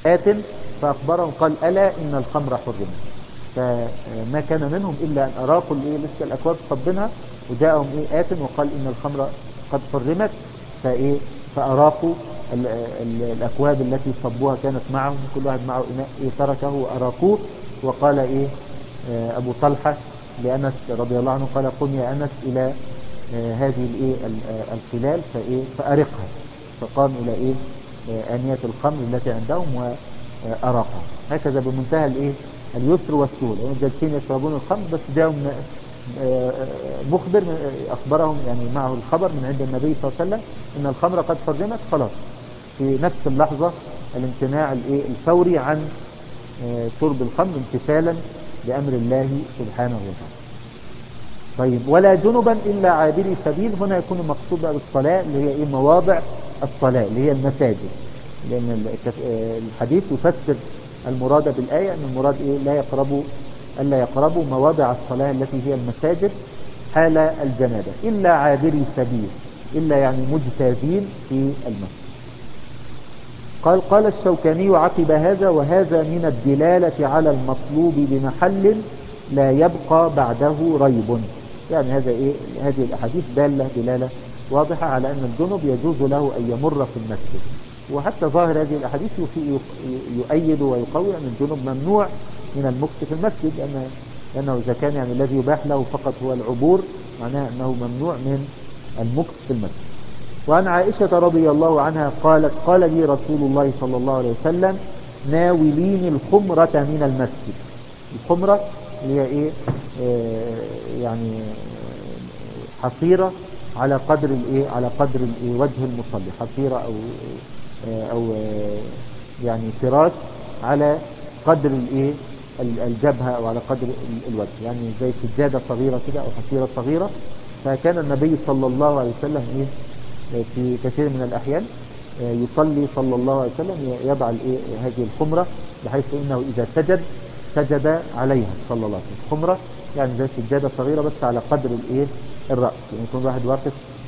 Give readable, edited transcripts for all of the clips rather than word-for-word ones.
آت فأخبرهم قال ألا إن الخمر حرمت. فما كان منهم إلا أن أراقوا لسه الأكواب صبنها، وجاءهم آت وقال إن الخمر قد حرمت، فأراقوا الأكواب التي صبوها كانت معهم، كل واحد معه إناء تركه وأراقوه. وقال أبو طلحة لأنس رضي الله عنه قال قم يا أنس إلى هذه الخلال فأرقها. فقام إلى آنية الخمر التي عندهم وأراقها. هكذا بمنتهى اليسر والسهولة. هم جالسين يشربون الخمر، بس جاءهم مخبر أخبرهم، يعني معه الخبر من عند النبي صلى الله عليه وسلم إن الخمر قد حرمت، خلاص في نفس اللحظة الامتناع الفوري عن شرب الخمر امتثالا لأمر الله سبحانه وتعالى. طيب، ولا جنبا إلا عابري سبيل. هنا يكون المقصود بالصلاة اللي هي مواضع الصلاة اللي هي المساجد، لأن الحديث يفسر المراد بالآية أن المراد ألا يقربوا مواضع الصلاة التي هي المساجد حال الجنابة، إلا عابري سبيل، إلا يعني مجتازين في المسجد. قال الشوكاني عقب هذا: وهذا من الدلالة على المطلوب بمحل لا يبقى بعده ريب. يعني هذه الأحاديث دلالة واضحة على أن الجنب يجوز له أن يمر في المسجد. وحتى ظاهر هذه الأحاديث يؤيد ويقوي أن الجنب ممنوع من المكث في المسجد، لأنه إذا كان يعني الذي يباح له فقط هو العبور، معناه أنه ممنوع من المكث في المسجد. وعن عائشة رضي الله عنها قالت: قال لي رسول الله صلى الله عليه وسلم: ناوليني الخمرة من المسجد. الخمرة هي يعني حصيرة على قدر وجه المصلي، حصيرة أو يعني فراش على قدر الجبهة أو على قدر الوجه، يعني زي سجادة صغيرة كده أو حصيرة صغيرة. فكان النبي صلى الله عليه وسلم في كثير من الأحيان يصلي صلى الله عليه وسلم يضع هذه الخمرة، بحيث إنه إذا سجد عليها صلى الله عليه وسلم. خمرة يعني زي سجادة صغيرة بس على قدر الرأس، يعني يكون واحد واقف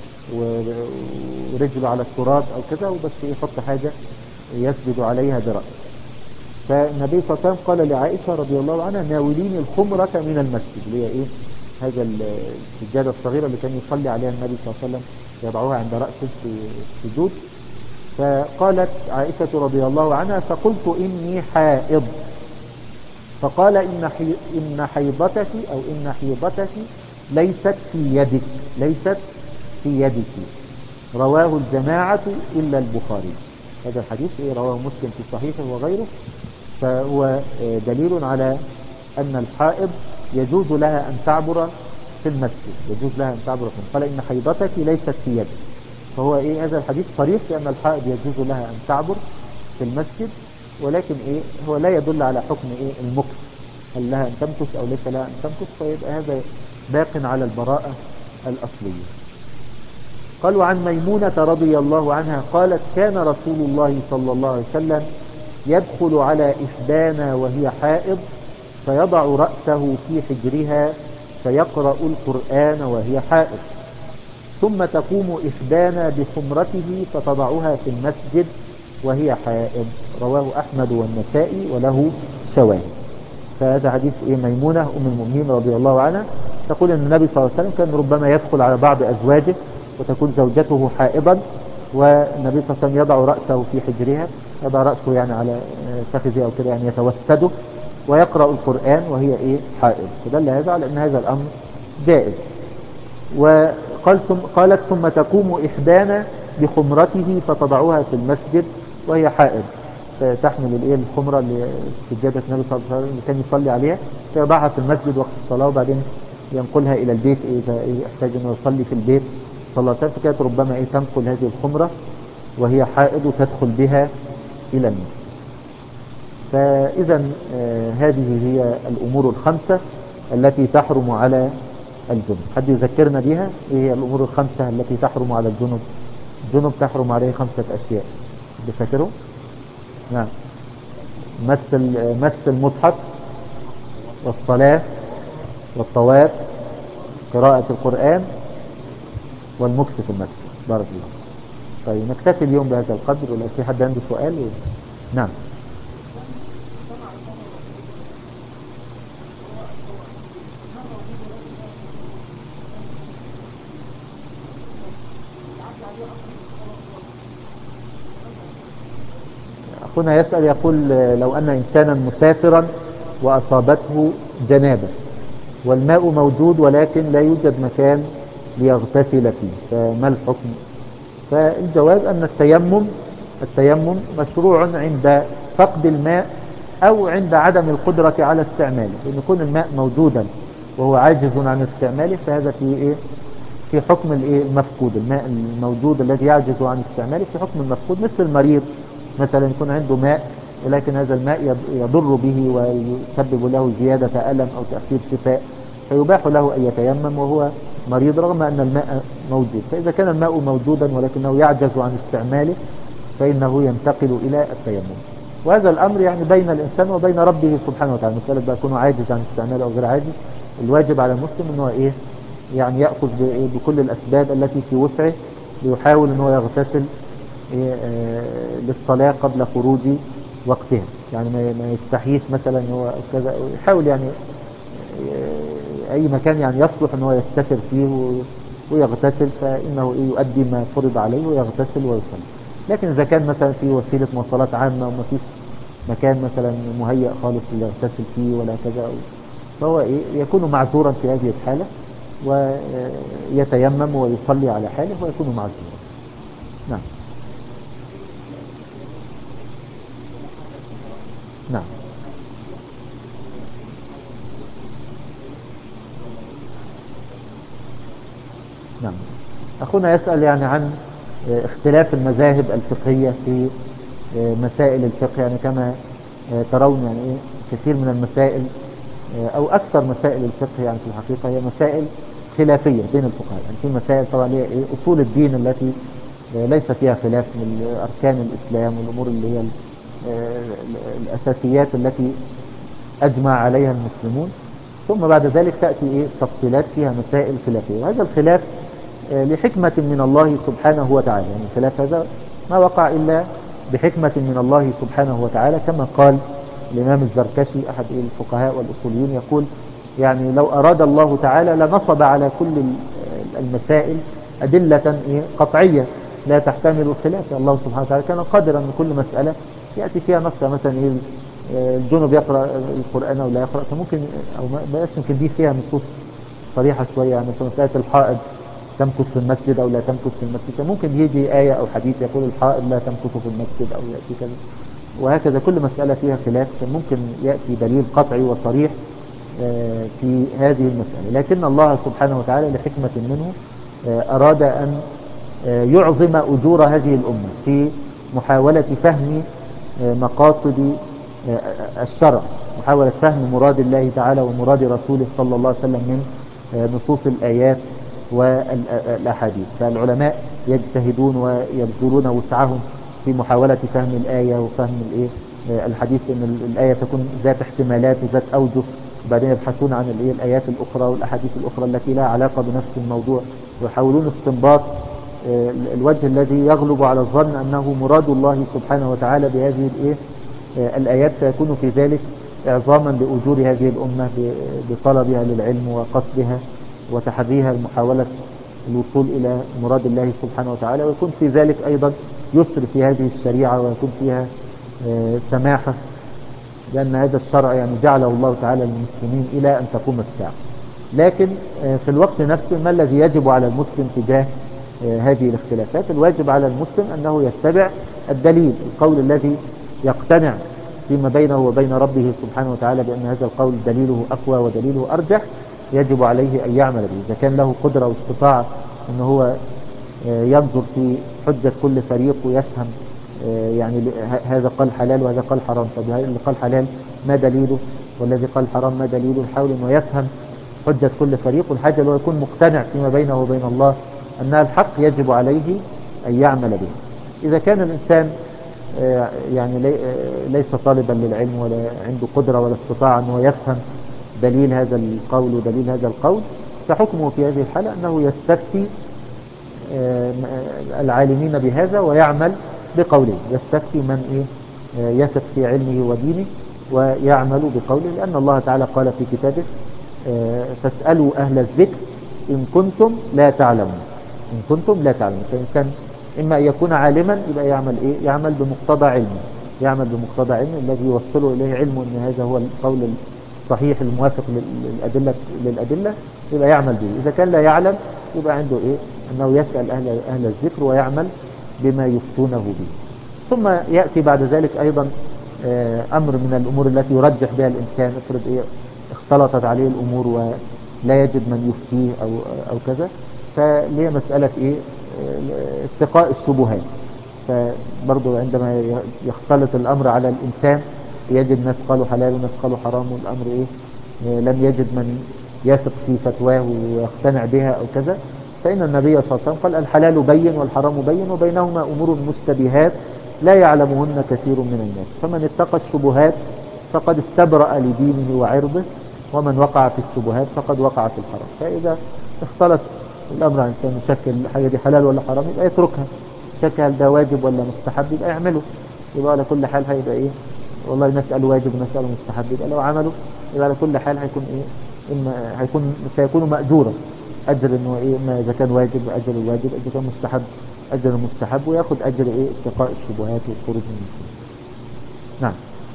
ورجله على التراب أو كذا، وبس يحط حاجة يسجد عليها برأسه. فالنبي صلى الله عليه وسلم قال لعائشة رضي الله عنها: ناوليني الخمرة من المسجد، اللي هي هذا السجادة الصغيرة اللي كان يصلي عليها النبي صلى الله عليه وسلم، يضعوها عند رأسه في السجود. فقالت عائشة رضي الله عنها: فقلت إني حائض. فقال: إن حيضتك أو إن حيضتك ليست في يدك. رواه الجماعة إلا البخاري. هذا الحديث رواه مسلم في صحيحه وغيره، فهو دليل على أن الحائض يجوز لها أن تعبر في المسجد، قال: إن حيضتك ليست في يدك. فهو هذا الحديث صريح بأن الحائض يجوز لها أن تعبر في المسجد، ولكن هو لا يدل على حكم المكث، هل لها أن تمكث أو ليس لها أن تمكث، فيبقى هذا باق على البراءة الأصلية. قال: وعن ميمونة رضي الله عنها قالت: كان رسول الله صلى الله عليه وسلم يدخل على إحدانا وهي حائض، فيضع رأسه في حجرها فيقرأ القرآن وهي حائض، ثم تقوم إحدانا بخمرته فتضعها في المسجد وهي حائض. رواه أحمد والنسائي وله شواهد. فهذا حديث ميمونة أم المؤمنين رضي الله عنها تقول أن النبي صلى الله عليه وسلم كان ربما يدخل على بعض أزواجه وتكون زوجته حائضا، والنبي صلى الله عليه وسلم يضع رأسه في حجرها، يضع رأسه يعني على فخذه أو كده، يعني يتوسده، ويقرأ القرآن وهي حائض. فدل هذا على أن هذا الأمر جائز. قالت: ثم تقوم إحدانا بخمرته فتضعها في المسجد وهي حائض. تحمل الخمرة لسجادة النبي صلى الله عليه وسلم اللي كان يصلي عليها، فيضعها في المسجد وقت الصلاة، وبعدين ينقلها إلى البيت إذا احتاج أنه يصلي في البيت صلى الله عليه وسلم. فكانت ربما تنقل هذه الخمرة وهي حائض وتدخل بها إلى المسجد. فإذا هذه هي الأمور الخمسة التي تحرم على الجنب. حد يذكرنا بها؟ إيه هي الأمور الخمسة التي تحرم على الجنب؟ الجنب تحرم عليه 5 أشياء، بفكره؟ نعم: مس المصحف، والصلاة، والطواف، قراءة القرآن، والمكث في المسجد. بارك الله. طيب، نكتفي اليوم بهذا القدر، ولا في حد عنده سؤال؟ نعم. أخونا يسأل يقول لو أن إنسانا مسافرا وأصابته جنابة والماء موجود ولكن لا يوجد مكان ليغتسل فيه، فما الحكم؟ فالجواب أن التيمم مشروع عند فقد الماء أو عند عدم القدرة على استعماله، لأن يكون الماء موجودا وهو عاجز عن استعماله فهذا في حكم المفقود. الماء الموجود الذي يعجز عن استعماله في حكم المفقود، مثل المريض مثلا يكون عنده ماء ولكن هذا الماء يضر به ويسبب له زيادة ألم أو تأخير شفاء، فيباح له أن يتيمم وهو مريض رغم أن الماء موجود. فإذا كان الماء موجودا ولكنه يعجز عن استعماله فإنه ينتقل إلى التيمم. وهذا الأمر يعني بين الإنسان وبين ربه سبحانه وتعالى، مسألة بقى يكون عاجز عن استعماله أو غير عاجز. الواجب على المسلم أنه يعني يأخذ بكل الأسباب التي في وسعه ليحاول أنه يغتسل للصلاة قبل خروج وقتها، يعني ما يستحيش مثلا هو كذا، يحاول يعني أي مكان يعني يصلح أنه يستتر فيه ويغتسل، فإنه يؤدي ما فرض عليه ويغتسل ويصلي. لكن إذا كان مثلا في وسيلة مواصلات عامة وما فيش مكان مثلا مهيأ خالص يغتسل فيه ولا كذا، فهو يكون معذورا في هذه الحالة ويتيمم ويصلي على حاله ويكون معذورا. نعم. نعم. نعم. أخونا يسأل يعني عن اختلاف المذاهب الفقهية في مسائل الفقه، يعني كما ترون يعني كثير من المسائل أو أكثر مسائل الفقه يعني في الحقيقة هي مسائل خلافية بين الفقهاء. يعني في مسائل طبعا هي أصول الدين التي ليس فيها خلاف من أركان الإسلام والأمور اللي هي الأساسيات التي أجمع عليها المسلمون، ثم بعد ذلك تأتي تفصيلات فيها مسائل خلافية. وهذا الخلاف لحكمة من الله سبحانه وتعالى، يعني الخلاف هذا ما وقع إلا بحكمة من الله سبحانه وتعالى، كما قال الإمام الزركشي أحد الفقهاء والأصوليين يقول يعني لو أراد الله تعالى لنصب على كل المسائل أدلة قطعية لا تحتمل الخلاف. الله سبحانه وتعالى كان قادرا من كل مسألة يأتي فيها نص، مثلا الجنوب يقرأ القرآن أو لا يقرأ، فممكن أو ما يمكن دي فيها نصوص صريحة شوية، يعني مثلا مسألة الحائض تمكث في المسجد أو لا تمكث في المسجد، ممكن يجي آية أو حديث يقول الحائض لا تمكث في المسجد أو يأتي كذا، وهكذا كل مسألة فيها خلاف ممكن يأتي دليل قطعي وصريح في هذه المسألة. لكن الله سبحانه وتعالى لحكمة منه أراد أن يعظم أجور هذه الأمة في محاولة فهم مقاصد الشرع، محاولة فهم مراد الله تعالى ومراد رسوله صلى الله عليه وسلم من نصوص الآيات والأحاديث. فالعلماء يجتهدون ويبذلون وسعهم في محاولة فهم الآية وفهم الحديث، أن الآية تكون ذات احتمالات وذات أوجه، وبعدين يبحثون عن الآيات الأخرى والأحاديث الأخرى التي لا علاقة بنفس الموضوع، ويحاولون استنباط الوجه الذي يغلب على الظن أنه مراد الله سبحانه وتعالى بهذه الآيات، فيكون في ذلك إعظاما لأجور هذه الأمة بطلبها للعلم وقصدها وتحريها محاولة الوصول إلى مراد الله سبحانه وتعالى، ويكون في ذلك أيضا يسر في هذه الشريعة ويكون فيها سماحة، لأن هذا الشرع يعني جعله الله تعالى للمسلمين إلى أن تقوم الساعة. لكن في الوقت نفسه ما الذي يجب على المسلم تجاه هذه الاختلافات؟ الواجب على المسلم أنه يتبع الدليل، القول الذي يقتنع فيما بينه وبين ربه سبحانه وتعالى بأن هذا القول دليله أقوى ودليله أرجح، يجب عليه أن يعمل به. إذا كان له قدرة واستطاعة أنه هو ينظر في حجة كل فريق ويفهم يعني هذا قال حلال وهذا قال حرام، طب اللي قال حلال ما دليله والذي قال حرام ما دليله، يحاول أنه يفهم حجة كل فريق، والحاجة لو يكون مقتنع فيما بينه وبين الله أنها الحق يجب عليه أن يعمل به. إذا كان الإنسان يعني ليس طالبا للعلم ولا عنده قدرة ولا استطاعة أنه يفهم دليل هذا القول ودليل هذا القول، فحكمه في هذه الحالة أنه يستفتي العالمين بهذا ويعمل بقوله، يستفتي من يثق في علمه ودينه ويعمل بقوله، لأن الله تعالى قال في كتابه فاسألوا أهل الذكر إن كنتم لا تعلمون. إن كنتم لا تعلمون، فإنسان إما أن يكون عالما يبقى يعمل يعمل بمقتضى علمه، يعمل بمقتضى علمه الذي يوصله إليه علمه أن هذا هو القول الصحيح الموافق للأدلة يبقى يعمل به. إذا كان لا يعلم يبقى عنده إيه أنه يسأل أهل الذكر ويعمل بما يفتونه به. ثم يأتي بعد ذلك أيضا أمر من الأمور التي يرجح بها الإنسان. افرض إيه اختلطت عليه الأمور ولا يجد من يفتيه أو كذا، فليه مسألة إيه اتقاء الشبهات. فبرضو عندما يختلط الأمر على الإنسان يجد ناس قالوا حلال وناس قالوا حرام، والأمر إيه لم يجد من يثق في فتواه ويقتنع بها أو كذا، فإن النبي صلى الله عليه وسلم قال الحلال بين والحرام بين وبينهما أمور مشتبهات لا يعلمهن كثير من الناس، فمن اتقى الشبهات فقد استبرأ لدينه وعرضه، ومن وقع في الشبهات فقد وقع في الحرام. فإذا اختلط الأمر عن إنسان يشكل الحاجة دي حلال ولا حرام يبقى يتركها، شك هل ده واجب ولا مستحب يبقى يعمله. يبقى على كل حال هيبقى إيه والله نسأل واجب ونسأل مستحب، يبقى لو عمله يبقى على كل حال هيكون إيه إما مش هيكون مأجورا، أجر إنه إيه ما إذا كان واجب أجر الواجب، إذا كان مستحب أجر المستحب، ويأخذ أجر إيه اتقاء الشبهات والخروج من المشكلة. نعم.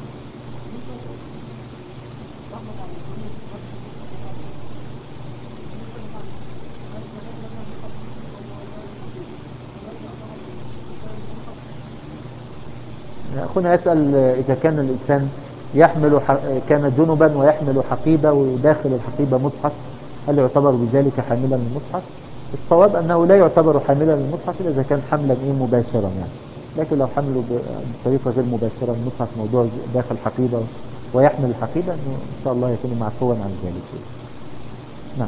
أخونا يسأل إذا كان الإنسان كان جنبا ويحمل حقيبة وداخل الحقيبة مصحف، هل يعتبر بذلك حاملا للمصحف؟ الصواب أنه لا يعتبر حاملا للمصحف إذا كان حملا مباشرا يعني، لكن لو حمله بطريقة غير مباشرة المصحف موضوع داخل حقيبة ويحمل الحقيبة إن شاء الله يكون معفوا عن ذلك. نعم.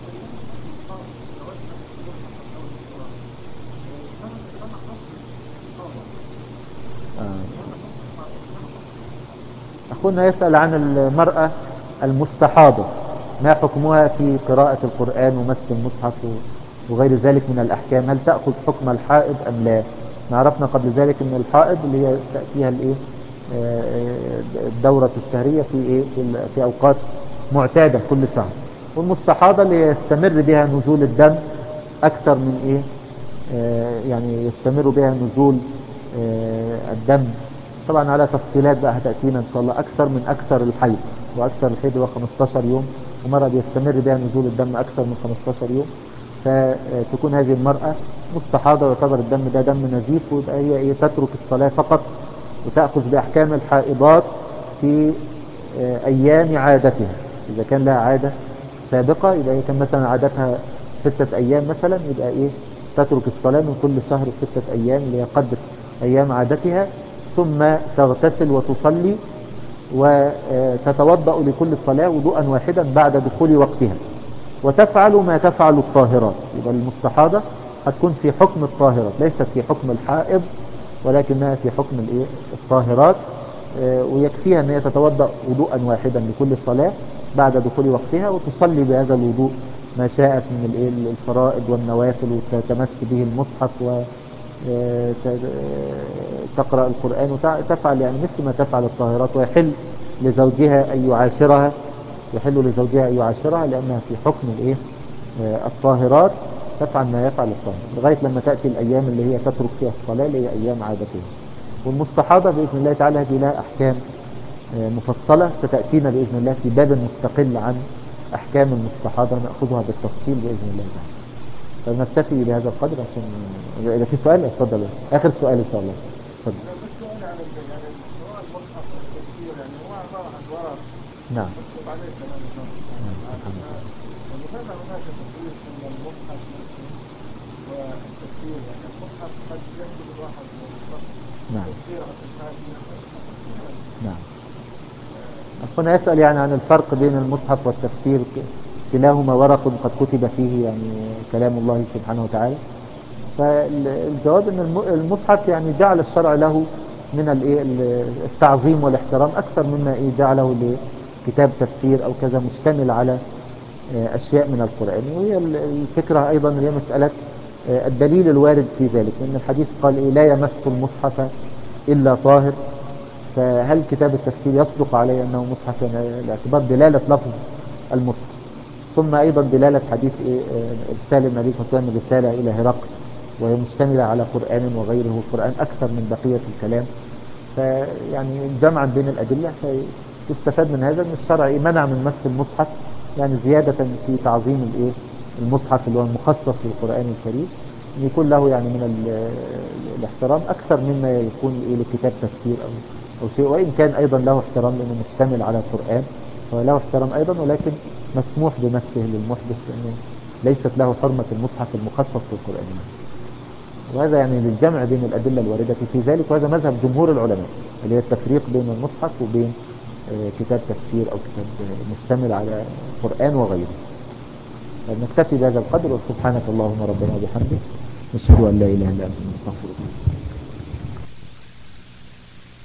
أخونا يسأل عن المرأة المستحاضة، ما حكمها في قراءة القرآن ومس المصحف وغير ذلك من الأحكام، هل تأخذ حكم الحائض أم لا؟ عرفنا قبل ذلك أن الحائض اللي هي تأتيها الإيه الدورة الشهرية في إيه في أوقات معتادة كل شهر، والمستحاضة اللي يستمر بها نزول الدم أكثر من إيه يعني يستمر بها نزول الدم طبعا على تفصيلات بقى هتأتينا إن شاء الله أكثر من أكثر الحيض، وأكثر الحيض هو 15 يوم، ومرة بيستمر بها نزول الدم أكثر من 15 يوم، فتكون هذه المرأة مستحاضة ويعتبر الدم ده دم نزيف، ويبقى هي إيه تترك الصلاة فقط وتأخذ بأحكام الحائضات في أيام عادتها. إذا كان لها عادة سابقة يبقى هي كان مثلا عادتها 6 أيام مثلا، يبقى إيه تترك الصلاة من كل شهر 6 أيام اللي هي قدر أيام عادتها، ثم تغتسل وتصلي وتتوضأ لكل صلاة وضوءا واحدا بعد دخول وقتها، وتفعل ما تفعل الطاهرات. يبقى المستحاضة هتكون في حكم الطاهرات ليست في حكم الحائض، ولكنها في حكم الايه الطاهرات، ويكفيها ان هي تتوضأ وضوءا واحدا لكل صلاة بعد دخول وقتها، وتصلي بهذا الوضوء ما شاءت من الايه الفرائض والنوافل، وتتمس به المصحف وتقرأ القرآن وتفعل يعني مثل ما تفعل الطاهرات، ويحل لزوجها أن يعاشرها، لأنها في حكم الايه الطاهرات، تفعل ما يفعل الطاهر لغاية لما تأتي الأيام اللي هي تترك فيها الصلاة اللي هي أيام عادتها. والمستحاضة بإذن الله تعالى هذه لها أحكام مفصلة ستأتينا بإذن الله في باب مستقل عن أحكام المستحاضة، نأخذها بالتفصيل بإذن الله تعالى. فنكتفي بهذا القدر عشان إذا في سؤال اتفضل. آخر سؤال إن شاء الله. اتفضل. نعم. ومثلا هناك تفريق بين المصحف والتفسير، يعني المصحف قد يكتب الواحد من الشخص تفسير عن الحاكم. نعم. أخونا يسأل يعني عن الفرق بين المصحف والتفسير، كلاهما ورق قد كتب فيه يعني كلام الله سبحانه وتعالى. فالجواب أن المصحف يعني جعل الشرع له من التعظيم والاحترام أكثر مما جعله لكتاب تفسير أو كذا مشتمل على أشياء من القرآن. وهي الفكرة أيضا هي مسألة الدليل الوارد في ذلك، لأن الحديث قال لا يمس المصحف إلا طاهر، فهل كتاب التفسير يصدق عليه أنه مصحف؟ الاعتبار دلالة لفظ المصحف، ثم أيضا دلالة حديث إرسال النبي صلى الله عليه وسلم رسالة إلى هرقل وهي مشتملة على قرآن وغيره، القرآن أكثر من بقية الكلام، فيعني جمعا بين الأدلة فيستفاد من هذا ان الشرع منع من مس المصحف، يعني زيادة في تعظيم المصحف اللي هو المخصص للقرآن الكريم، ان يكون له يعني من الاحترام اكثر مما يكون لكتاب تفسير او شيء، وان كان ايضا له احترام لانه مشتمل على القرآن فله احترام ايضا، ولكن مسموح بمسه للمحدث لانه ليست له حرمة المصحف المخصص للقرآن. وهذا يعني للجمع بين الأدلة الواردة في ذلك، وهذا مذهب جمهور العلماء اللي هي التفريق بين المصحف وبين كتاب تفسير أو كتاب مشتمل على القرآن وغيره. نكتفي بهذا القدر، وسبحانك اللهم ربنا وبحمدك نشهد أن لا إله إلا أنت نستغفرك.